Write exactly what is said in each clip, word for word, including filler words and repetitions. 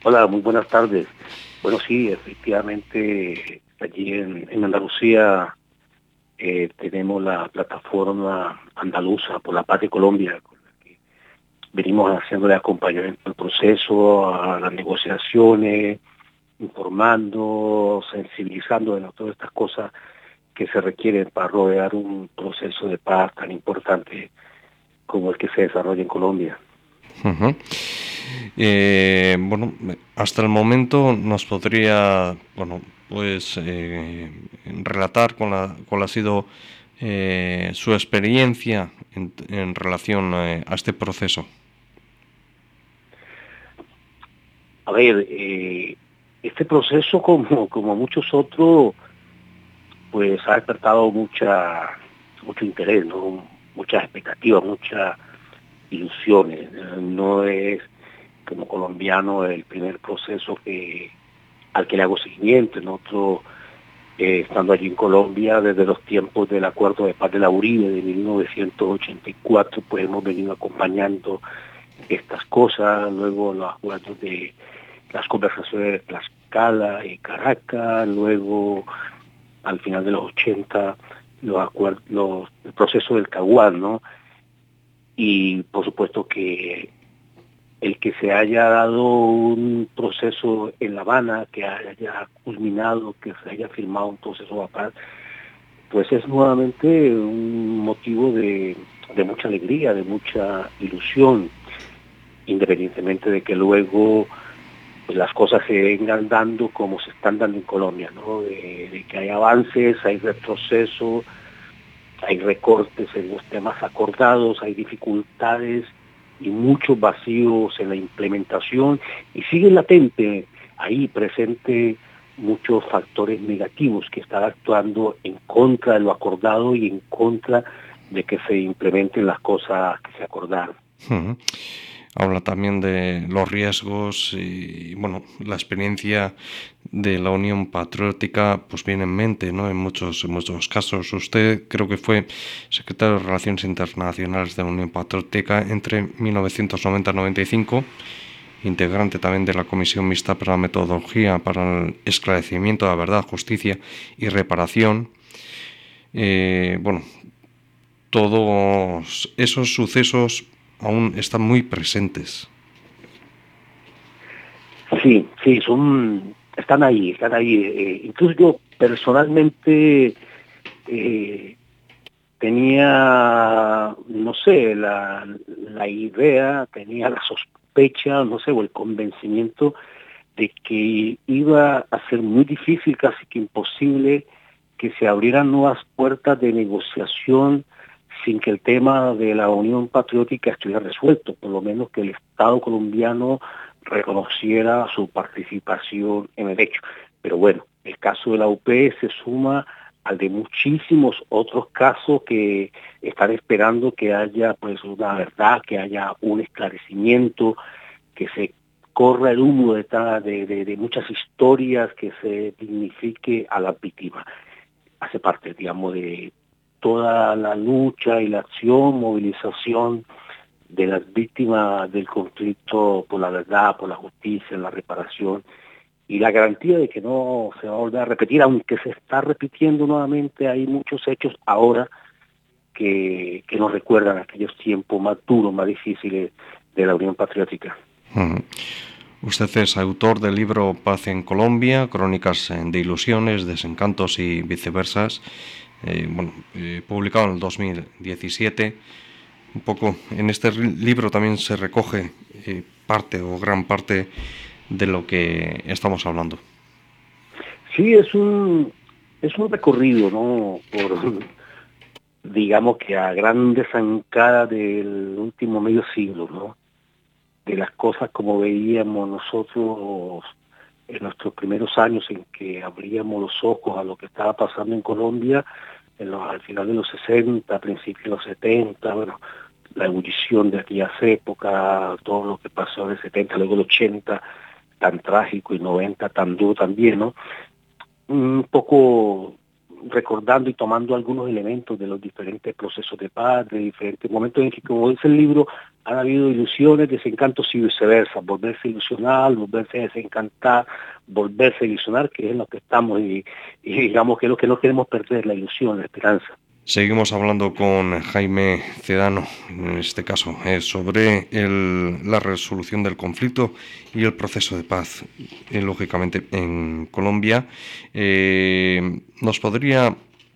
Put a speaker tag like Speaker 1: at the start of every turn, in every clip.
Speaker 1: Hola, muy buenas tardes. Bueno, sí, efectivamente, allí en, en Andalucía eh, tenemos la plataforma andaluza por la paz de Colombia, con la que venimos haciéndole acompañamiento al proceso, a las negociaciones, informando, sensibilizando de todas estas cosas que se requieren para rodear un proceso de paz tan importante como el que se desarrolla en Colombia.
Speaker 2: Uh-huh. Eh, bueno, hasta el momento nos podría, bueno, pues eh, relatar con la, cuál ha sido eh, su experiencia en, en relación eh, a este proceso.
Speaker 1: A ver, eh, este proceso, como, como muchos otros, pues ha despertado mucha mucho interés, ¿no? Muchas expectativas, muchas ilusiones. No es como colombiano el primer proceso que al que le hago seguimiento. En otro, eh, estando allí en Colombia desde los tiempos del Acuerdo de Paz de la Uribe de mil novecientos ochenta y cuatro, pues hemos venido acompañando estas cosas. Luego los acuerdos de las conversaciones de Tlaxcala y Caracas, luego al final de los ochenta, los acuerdos, los, el proceso del Caguán, ¿no? Y por supuesto que el que se haya dado un proceso en La Habana, que haya culminado, que se haya firmado un proceso de paz, pues es nuevamente un motivo de, de mucha alegría, de mucha ilusión, independientemente de que luego pues las cosas se vengan dando como se están dando en Colombia, ¿no? De, de que hay avances, hay retroceso, hay recortes en los temas acordados, hay dificultades y muchos vacíos en la implementación, y sigue latente ahí presente muchos factores negativos que están actuando en contra de lo acordado y en contra de que se implementen las cosas que se acordaron.
Speaker 2: Uh-huh. Habla también de los riesgos y, bueno, la experiencia de la Unión Patriótica pues viene en mente, ¿no? En muchos, en muchos casos. Usted creo que fue secretario de Relaciones Internacionales de la Unión Patriótica entre mil novecientos noventa y noventa y cinco, integrante también de la Comisión Mixta para la Metodología para el Esclarecimiento de la Verdad, Justicia y Reparación. Eh, bueno, todos esos sucesos aún están muy presentes.
Speaker 1: Sí, sí, son, están ahí, están ahí. Eh, incluso yo personalmente eh, tenía, no sé, la, la idea, tenía la sospecha, no sé, o el convencimiento de que iba a ser muy difícil, casi que imposible, que se abrieran nuevas puertas de negociación sin que el tema de la Unión Patriótica estuviera resuelto, por lo menos que el Estado colombiano reconociera su participación en el hecho. Pero bueno, el caso de la U P se suma al de muchísimos otros casos que están esperando que haya pues una verdad, que haya un esclarecimiento, que se corra el humo de, de, de, de muchas historias, que se dignifique a las víctimas. Hace parte, digamos, de toda la lucha y la acción, movilización de las víctimas del conflicto por la verdad, por la justicia, la reparación y la garantía de que no se va a volver a repetir, aunque se está repitiendo nuevamente. Hay muchos hechos ahora que, que nos recuerdan aquellos tiempos más duros, más difíciles de la Unión Patriótica.
Speaker 2: Uh-huh. Usted es autor del libro Paz en Colombia, Crónicas de Ilusiones, Desencantos y Viceversas, eh, bueno, eh, publicado en el dos mil diecisiete. Un poco en este libro también se recoge eh, parte o gran parte de lo que estamos hablando.
Speaker 1: Sí, es un, es un recorrido, ¿no? Por, digamos que a grandes zancadas del último medio siglo, ¿no? De las cosas como veíamos nosotros en nuestros primeros años en que abríamos los ojos a lo que estaba pasando en Colombia, en los, al final de los sesenta, principios de los setenta, bueno, la ebullición de aquellas épocas, todo lo que pasó en el setenta, luego el ochenta, tan trágico, y noventa tan duro también, ¿no? Un poco recordando y tomando algunos elementos de los diferentes procesos de paz, de diferentes momentos en que, como dice el libro, han habido ilusiones, desencantos y viceversa, volverse a ilusionar, volverse a desencantar, volverse a ilusionar, que es en lo que estamos y, y digamos que es lo que no queremos perder, la ilusión, la esperanza.
Speaker 2: Seguimos hablando con Jaime Cedano, en este caso, eh, sobre el, la resolución del conflicto y el proceso de paz, eh, lógicamente, en Colombia. Eh, ¿Nos podría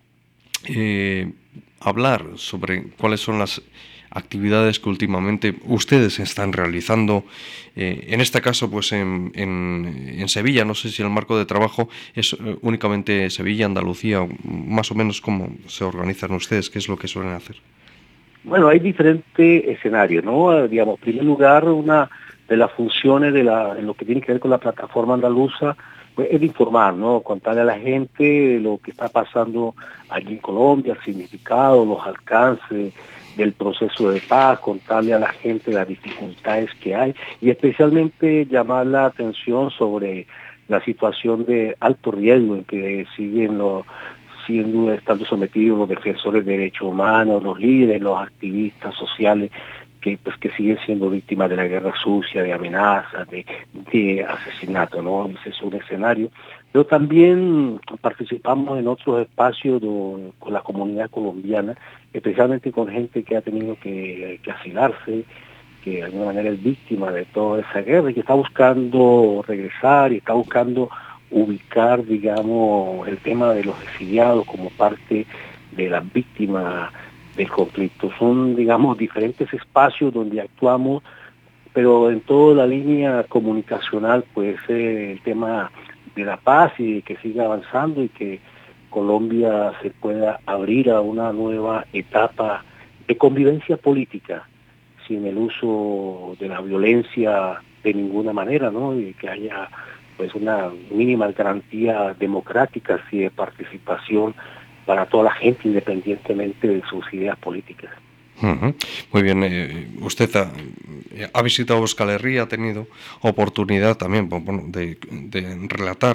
Speaker 2: eh, hablar sobre cuáles son las actividades que últimamente ustedes están realizando, eh, en este caso pues en, en, en Sevilla? No sé si el marco de trabajo es eh, únicamente Sevilla, Andalucía, más o menos cómo se organizan ustedes, qué es lo que suelen hacer.
Speaker 1: Bueno, hay diferentes escenarios, ¿no? Digamos, en primer lugar, una de las funciones de la, en lo que tiene que ver con la plataforma andaluza, pues es de informar, ¿no? Contarle a la gente lo que está pasando allí en Colombia, el significado, los alcances del proceso de paz, contarle a la gente las dificultades que hay y especialmente llamar la atención sobre la situación de alto riesgo en que siguen los siendo estando sometidos los defensores de derechos humanos, los líderes, los activistas sociales que pues que siguen siendo víctimas de la guerra sucia, de amenazas, de, de asesinato, ¿no? Ese es un escenario. Pero también participamos en otros espacios do, con la comunidad colombiana, especialmente con gente que ha tenido que, que asilarse, que de alguna manera es víctima de toda esa guerra y que está buscando regresar y está buscando ubicar, digamos, el tema de los exiliados como parte de las víctimas del conflicto. Son, digamos, diferentes espacios donde actuamos, pero en toda la línea comunicacional, pues eh, el tema de la paz y que siga avanzando y que Colombia se pueda abrir a una nueva etapa de convivencia política, sin el uso de la violencia de ninguna manera, ¿no? Y que haya pues una mínima garantía democrática y de participación para toda la gente, independientemente de sus ideas políticas.
Speaker 2: Uh-huh. Muy bien, eh, usted ha, ha visitado Euskal Herria, ha tenido oportunidad también, bueno, de, de relatar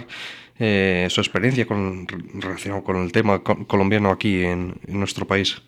Speaker 2: eh, su experiencia con, relacionado con el tema colombiano aquí en, en nuestro país.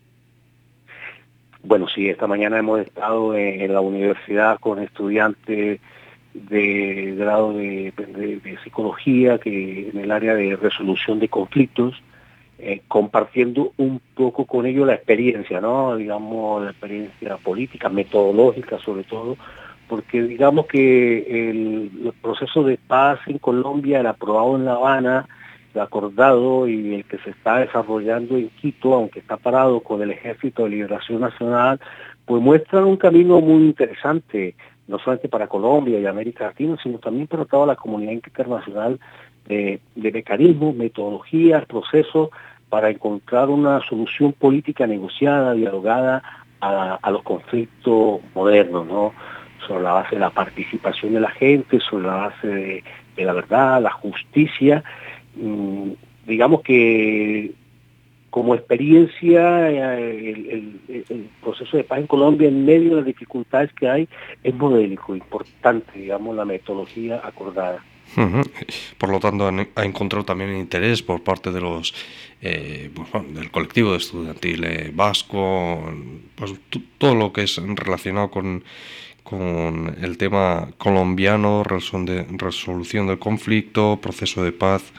Speaker 1: Bueno, sí, esta mañana hemos estado en, en la universidad con estudiantes de grado de, de, de psicología, que en el área de resolución de conflictos, eh, compartiendo un poco con ellos la experiencia, ¿no? Digamos, la experiencia política, metodológica sobre todo, porque digamos que el, el proceso de paz en Colombia, el aprobado en La Habana, el acordado y el que se está desarrollando en Quito, aunque está parado con el Ejército de Liberación Nacional, pues muestran un camino muy interesante, no solamente para Colombia y América Latina, sino también para toda la comunidad internacional de, de mecanismos, metodologías, procesos para encontrar una solución política negociada, dialogada a, a los conflictos modernos, ¿no? Sobre la base de la participación de la gente, sobre la base de, de la verdad, la justicia. Mm, digamos que como experiencia el, el, el proceso de paz en Colombia en medio de las dificultades que hay es modélico, importante, digamos, la metodología acordada.
Speaker 2: Uh-huh. Por lo tanto, han, ha encontrado también interés por parte de los eh, pues, bueno, del colectivo estudiantil eh, vasco, pues t- todo lo que es relacionado con, con el tema colombiano, resolución, de, resolución del conflicto, proceso de paz.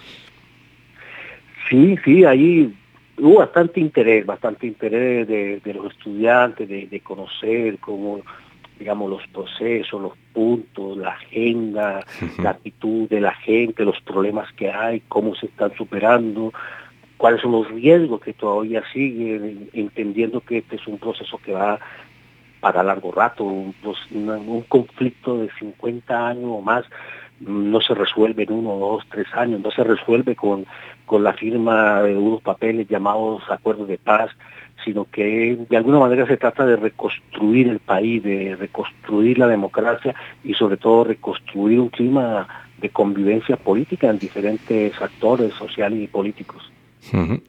Speaker 1: Sí, sí, ahí hubo bastante interés, bastante interés de, de los estudiantes, de, de conocer cómo, digamos, los procesos, los puntos, la agenda,
Speaker 2: Uh-huh.
Speaker 1: la actitud de la gente, los problemas que hay, cómo se están superando, cuáles son los riesgos que todavía siguen, entendiendo que este es un proceso que va para largo rato, un, un conflicto de cincuenta años o más no se resuelve en uno, dos, tres años, no se resuelve con, con la firma de unos papeles llamados acuerdos de paz, sino que de alguna manera se trata de reconstruir el país, de reconstruir la democracia y sobre todo reconstruir un clima de convivencia política en diferentes actores sociales y políticos.
Speaker 2: Uh-huh.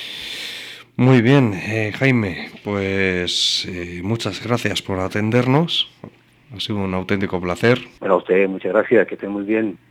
Speaker 2: Muy bien, eh, Jaime, pues eh, muchas gracias por atendernos. Ha sido un auténtico placer.
Speaker 1: Bueno, a ustedes muchas gracias, que estén muy bien.